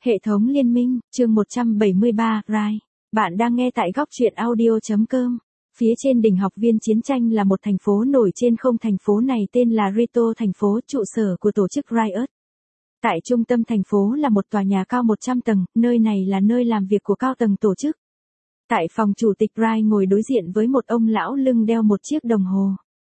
Hệ thống liên minh, chương 173, Rai. Bạn đang nghe tại góc truyện audio.com. Phía trên đỉnh học viên chiến tranh là một thành phố nổi trên không, thành phố này tên là Rito, thành phố trụ sở của tổ chức Riot. Tại trung tâm thành phố là một tòa nhà cao 100 tầng, nơi này là nơi làm việc của cao tầng tổ chức. Tại phòng chủ tịch, Rai ngồi đối diện với một ông lão lưng đeo một chiếc đồng hồ.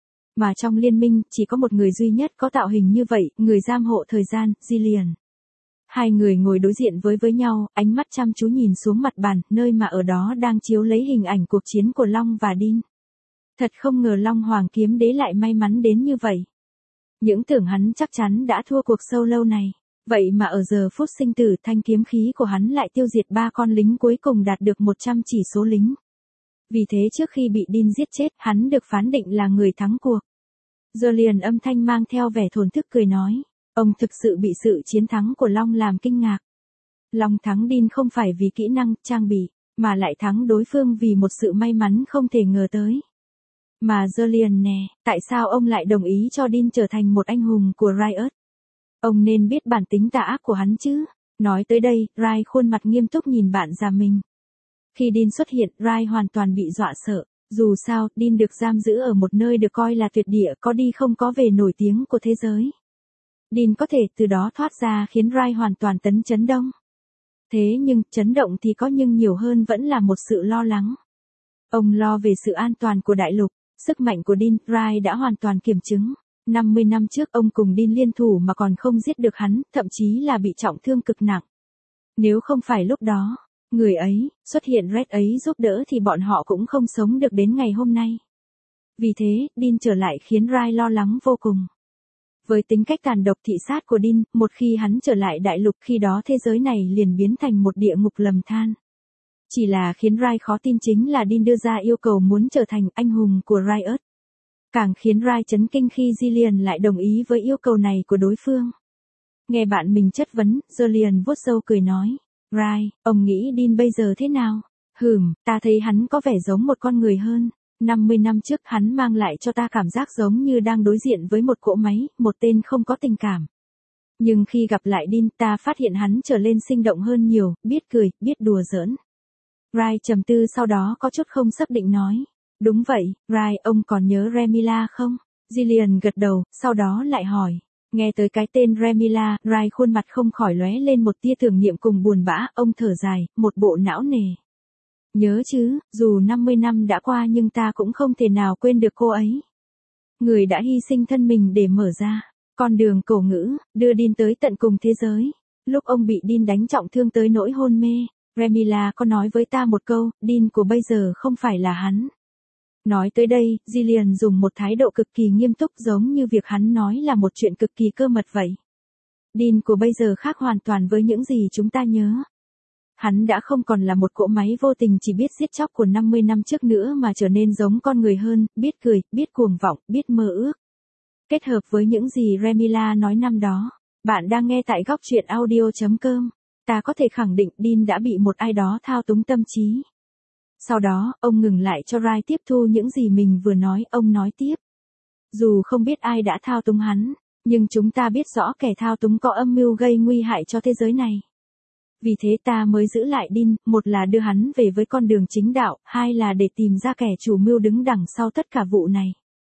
Mà trong liên minh, chỉ có một người duy nhất có tạo hình như vậy, người giám hộ thời gian, Jillian. Hai người ngồi đối diện với nhau, ánh mắt chăm chú nhìn xuống mặt bàn, nơi mà ở đó đang chiếu lấy hình ảnh cuộc chiến của Long và Dean. Thật không ngờ Long Hoàng Kiếm Đế lại may mắn đến như vậy. Những tưởng hắn chắc chắn đã thua cuộc sâu lâu này. Vậy mà ở giờ phút sinh tử, thanh kiếm khí của hắn lại tiêu diệt 3 con lính cuối cùng, đạt được 100 chỉ số lính. Vì thế trước khi bị Dean giết chết, hắn được phán định là người thắng cuộc. Jillian âm thanh mang theo vẻ thổn thức cười nói. Ông thực sự bị sự chiến thắng của Long làm kinh ngạc. Long thắng Dean không phải vì kỹ năng, trang bị, mà lại thắng đối phương vì một sự may mắn không thể ngờ tới. Mà Jillian nè, tại sao ông lại đồng ý cho Dean trở thành một anh hùng của Riot? Ông nên biết bản tính tà ác của hắn chứ. Nói tới đây, Rai khuôn mặt nghiêm túc nhìn bạn già mình. Khi Dean xuất hiện, Rai hoàn toàn bị dọa sợ. Dù sao, Dean được giam giữ ở một nơi được coi là tuyệt địa, có đi không có về, nổi tiếng của thế giới. Dean có thể từ đó thoát ra khiến Rai hoàn toàn chấn động. Thế nhưng, chấn động thì có, nhưng nhiều hơn vẫn là một sự lo lắng. Ông lo về sự an toàn của đại lục, sức mạnh của Dean, Rai đã hoàn toàn kiểm chứng. 50 năm trước ông cùng Dean liên thủ mà còn không giết được hắn, thậm chí là bị trọng thương cực nặng. Nếu không phải lúc đó, người ấy, xuất hiện Red ấy giúp đỡ thì bọn họ cũng không sống được đến ngày hôm nay. Vì thế, Dean trở lại khiến Rai lo lắng vô cùng. Với tính cách tàn độc thị sát của Dean, một khi hắn trở lại đại lục, khi đó thế giới này liền biến thành một địa ngục lầm than. Chỉ là khiến Rai khó tin chính là Dean đưa ra yêu cầu muốn trở thành anh hùng của Riot. Càng khiến Rai chấn kinh khi Jillian lại đồng ý với yêu cầu này của đối phương. Nghe bạn mình chất vấn, Jillian vuốt râu cười nói. Rai, ông nghĩ Dean bây giờ thế nào? Ta thấy hắn có vẻ giống một con người hơn. 50 năm trước hắn mang lại cho ta cảm giác giống như đang đối diện với một cỗ máy, một tên không có tình cảm. Nhưng khi gặp lại Dean, ta phát hiện hắn trở lên sinh động hơn nhiều, biết cười, biết đùa giỡn. Rai trầm tư, sau đó có chút không xác định nói. Đúng vậy, Rai, ông còn nhớ Remilla không? Jillian gật đầu, sau đó lại hỏi. Nghe tới cái tên Remilla, Rai khuôn mặt không khỏi lóe lên một tia tưởng niệm cùng buồn bã, ông thở dài, một bộ não nề. Nhớ chứ, dù 50 năm đã qua nhưng ta cũng không thể nào quên được cô ấy. Người đã hy sinh thân mình để mở ra con đường cổ ngữ, đưa Dean tới tận cùng thế giới. Lúc ông bị Dean đánh trọng thương tới nỗi hôn mê, Remilla có nói với ta một câu, Dean của bây giờ không phải là hắn. Nói tới đây, Jillian dùng một thái độ cực kỳ nghiêm túc, giống như việc hắn nói là một chuyện cực kỳ cơ mật vậy. Dean của bây giờ khác hoàn toàn với những gì chúng ta nhớ. Hắn đã không còn là một cỗ máy vô tình chỉ biết giết chóc của 50 năm trước nữa, mà trở nên giống con người hơn, biết cười, biết cuồng vọng, biết mơ ước. Kết hợp với những gì Remilla nói năm đó, bạn đang nghe tại góc truyện audio.com. Ta có thể khẳng định Dean đã bị một ai đó thao túng tâm trí. Sau đó, ông ngừng lại cho Rai tiếp thu những gì mình vừa nói, ông nói tiếp. Dù không biết ai đã thao túng hắn, nhưng chúng ta biết rõ kẻ thao túng có âm mưu gây nguy hại cho thế giới này. Vì thế ta mới giữ lại Dean, một là đưa hắn về với con đường chính đạo, hai là để tìm ra kẻ chủ mưu đứng đằng sau tất cả vụ này.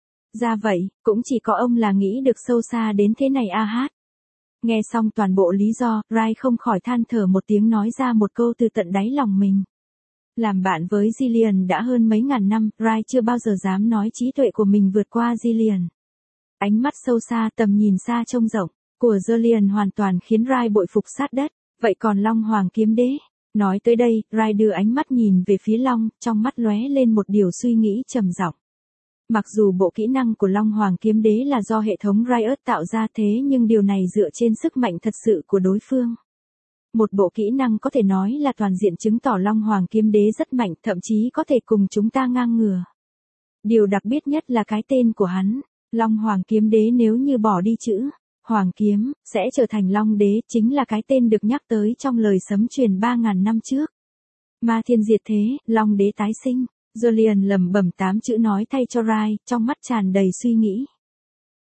Ra vậy, cũng chỉ có ông là nghĩ được sâu xa đến thế này a hát. Nghe xong toàn bộ lý do, Rai không khỏi than thở một tiếng, nói ra một câu từ tận đáy lòng mình. Làm bạn với Jillian đã hơn mấy ngàn năm, Rai chưa bao giờ dám nói trí tuệ của mình vượt qua Jillian. Ánh mắt sâu xa, tầm nhìn xa trông rộng của Jillian hoàn toàn khiến Rai bội phục sát đất. Vậy còn Long Hoàng Kiếm Đế? Nói tới đây, Rai đưa ánh mắt nhìn về phía Long, trong mắt lóe lên một điều suy nghĩ trầm giọng. Mặc dù bộ kỹ năng của Long Hoàng Kiếm Đế là do hệ thống Riot tạo ra, thế nhưng điều này dựa trên sức mạnh thật sự của đối phương. Một bộ kỹ năng có thể nói là toàn diện, chứng tỏ Long Hoàng Kiếm Đế rất mạnh, thậm chí có thể cùng chúng ta ngang ngửa. Điều đặc biệt nhất là cái tên của hắn, Long Hoàng Kiếm Đế, nếu như bỏ đi chữ Hoàng Kiếm, sẽ trở thành Long Đế, chính là cái tên được nhắc tới trong lời sấm truyền 3.000 năm trước. Ma thiên diệt thế, Long Đế tái sinh. Jillian lẩm bẩm 8 chữ nói thay cho Rai, trong mắt tràn đầy suy nghĩ.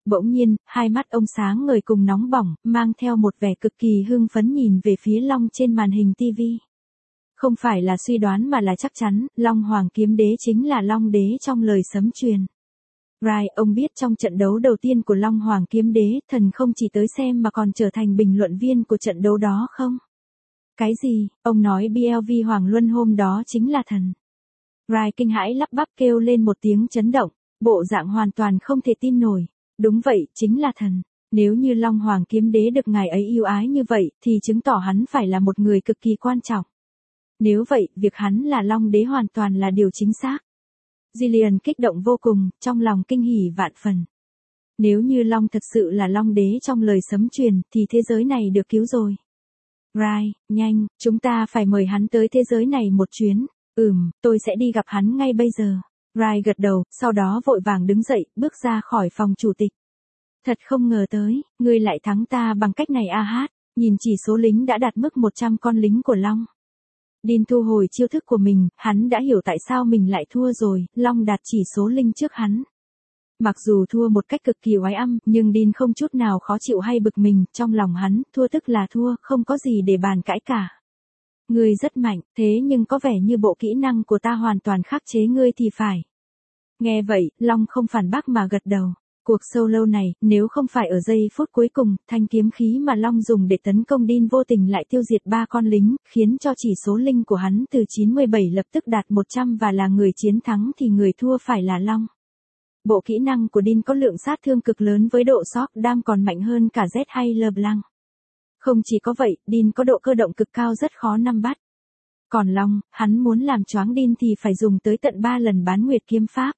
Bỗng nhiên, hai mắt ông sáng ngời cùng nóng bỏng, mang theo một vẻ cực kỳ hưng phấn nhìn về phía Long trên màn hình TV. Không phải là suy đoán mà là chắc chắn, Long Hoàng Kiếm Đế chính là Long Đế trong lời sấm truyền. Rai, ông biết trong trận đấu đầu tiên của Long Hoàng Kiếm Đế, thần không chỉ tới xem mà còn trở thành bình luận viên của trận đấu đó không? Cái gì, ông nói BLV Hoàng Luân hôm đó chính là thần. Rai kinh hãi lắp bắp kêu lên một tiếng chấn động, bộ dạng hoàn toàn không thể tin nổi. Đúng vậy, chính là thần. Nếu như Long Hoàng Kiếm Đế được ngài ấy yêu ái như vậy, thì chứng tỏ hắn phải là một người cực kỳ quan trọng. Nếu vậy, việc hắn là Long Đế hoàn toàn là điều chính xác. Jillian kích động vô cùng, trong lòng kinh hỉ vạn phần. Nếu như Long thật sự là Long Đế trong lời sấm truyền, thì thế giới này được cứu rồi. Rai, nhanh, chúng ta phải mời hắn tới thế giới này một chuyến. Tôi sẽ đi gặp hắn ngay bây giờ. Rai gật đầu, sau đó vội vàng đứng dậy, bước ra khỏi phòng chủ tịch. Thật không ngờ tới, ngươi lại thắng ta bằng cách này a hát. Nhìn chỉ số lính đã đạt mức 100 con lính của Long. Dean thu hồi chiêu thức của mình, hắn đã hiểu tại sao mình lại thua rồi, Long đạt chỉ số linh trước hắn. Mặc dù thua một cách cực kỳ oái âm, nhưng Dean không chút nào khó chịu hay bực mình, trong lòng hắn, thua tức là thua, không có gì để bàn cãi cả. Ngươi rất mạnh, thế nhưng có vẻ như bộ kỹ năng của ta hoàn toàn khắc chế ngươi thì phải. Nghe vậy, Long không phản bác mà gật đầu. Cuộc solo này, nếu không phải ở giây phút cuối cùng, thanh kiếm khí mà Long dùng để tấn công Dean vô tình lại tiêu diệt 3 con lính, khiến cho chỉ số linh của hắn từ 97 lập tức đạt 100 và là người chiến thắng thì người thua phải là Long. Bộ kỹ năng của Dean có lượng sát thương cực lớn với độ shock đam còn mạnh hơn cả Z hay LeBlanc. Không chỉ có vậy, Dean có độ cơ động cực cao rất khó nắm bắt. Còn Long, hắn muốn làm choáng Dean thì phải dùng tới tận 3 lần bán nguyệt kiếm pháp.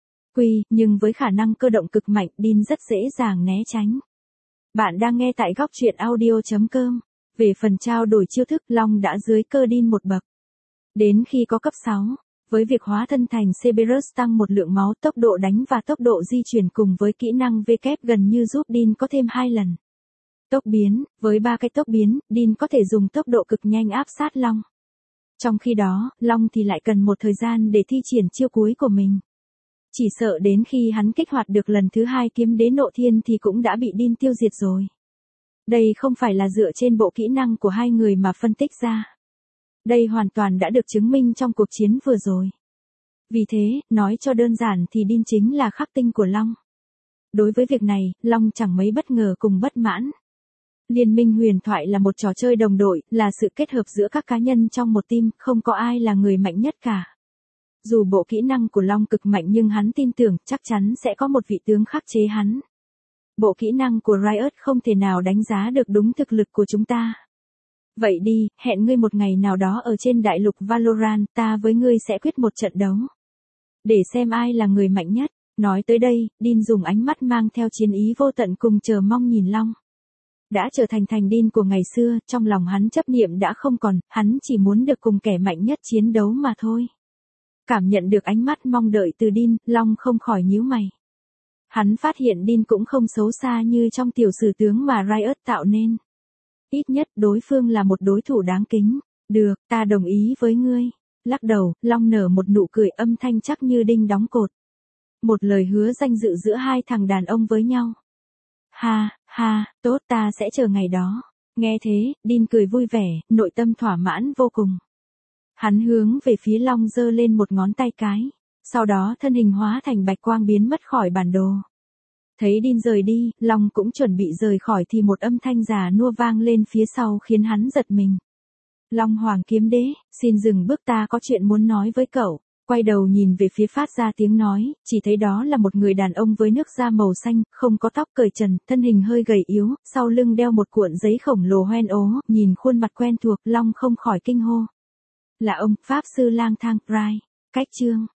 Nhưng với khả năng cơ động cực mạnh, Dean rất dễ dàng né tránh. Bạn đang nghe tại góc truyện audio.com. Về phần trao đổi chiêu thức, Long đã dưới cơ Dean một bậc. Đến khi có cấp 6, với việc hóa thân thành Cerberus tăng một lượng máu, tốc độ đánh và tốc độ di chuyển cùng với kỹ năng V kép gần như giúp Dean có thêm 2 lần. Tốc biến, với 3 cái tốc biến, Dean có thể dùng tốc độ cực nhanh áp sát Long. Trong khi đó, Long thì lại cần một thời gian để thi triển chiêu cuối của mình. Chỉ sợ đến khi hắn kích hoạt được lần thứ 2 kiếm đế nộ thiên thì cũng đã bị Dean tiêu diệt rồi. Đây không phải là dựa trên bộ kỹ năng của hai người mà phân tích ra. Đây hoàn toàn đã được chứng minh trong cuộc chiến vừa rồi. Vì thế, nói cho đơn giản thì Dean chính là khắc tinh của Long. Đối với việc này, Long chẳng mấy bất ngờ cùng bất mãn. Liên minh huyền thoại là một trò chơi đồng đội, là sự kết hợp giữa các cá nhân trong một team, không có ai là người mạnh nhất cả. Dù bộ kỹ năng của Long cực mạnh nhưng hắn tin tưởng chắc chắn sẽ có một vị tướng khắc chế hắn. Bộ kỹ năng của Riot không thể nào đánh giá được đúng thực lực của chúng ta. Vậy đi, hẹn ngươi một ngày nào đó ở trên đại lục Valorant, ta với ngươi sẽ quyết một trận đấu. Để xem ai là người mạnh nhất. Nói tới đây, Dean dùng ánh mắt mang theo chiến ý vô tận cùng chờ mong nhìn Long. Đã trở thành Dean của ngày xưa, trong lòng hắn chấp niệm đã không còn, hắn chỉ muốn được cùng kẻ mạnh nhất chiến đấu mà thôi. Cảm nhận được ánh mắt mong đợi từ Dean, Long không khỏi nhíu mày. Hắn phát hiện Dean cũng không xấu xa như trong tiểu sử tướng mà Riot tạo nên. Ít nhất đối phương là một đối thủ đáng kính. Được, ta đồng ý với ngươi. Lắc đầu, Long nở một nụ cười âm thanh chắc như đinh đóng cột. Một lời hứa danh dự giữa hai thằng đàn ông với nhau. Ha, tốt, ta sẽ chờ ngày đó. Nghe thế, Dean cười vui vẻ, nội tâm thỏa mãn vô cùng. Hắn hướng về phía Long giơ lên một ngón tay cái. Sau đó thân hình hóa thành bạch quang biến mất khỏi bản đồ. Thấy Dean rời đi, Long cũng chuẩn bị rời khỏi thì một âm thanh già nua vang lên phía sau khiến hắn giật mình. Long Hoàng Kiếm Đế, xin dừng bước, ta có chuyện muốn nói với cậu. Quay đầu nhìn về phía phát ra tiếng nói, chỉ thấy đó là một người đàn ông với nước da màu xanh, không có tóc, cởi trần, thân hình hơi gầy yếu, sau lưng đeo một cuộn giấy khổng lồ hoen ố, nhìn khuôn mặt quen thuộc, Long không khỏi kinh hô. Là ông, Pháp Sư Lang Thang, Rai. Cách chương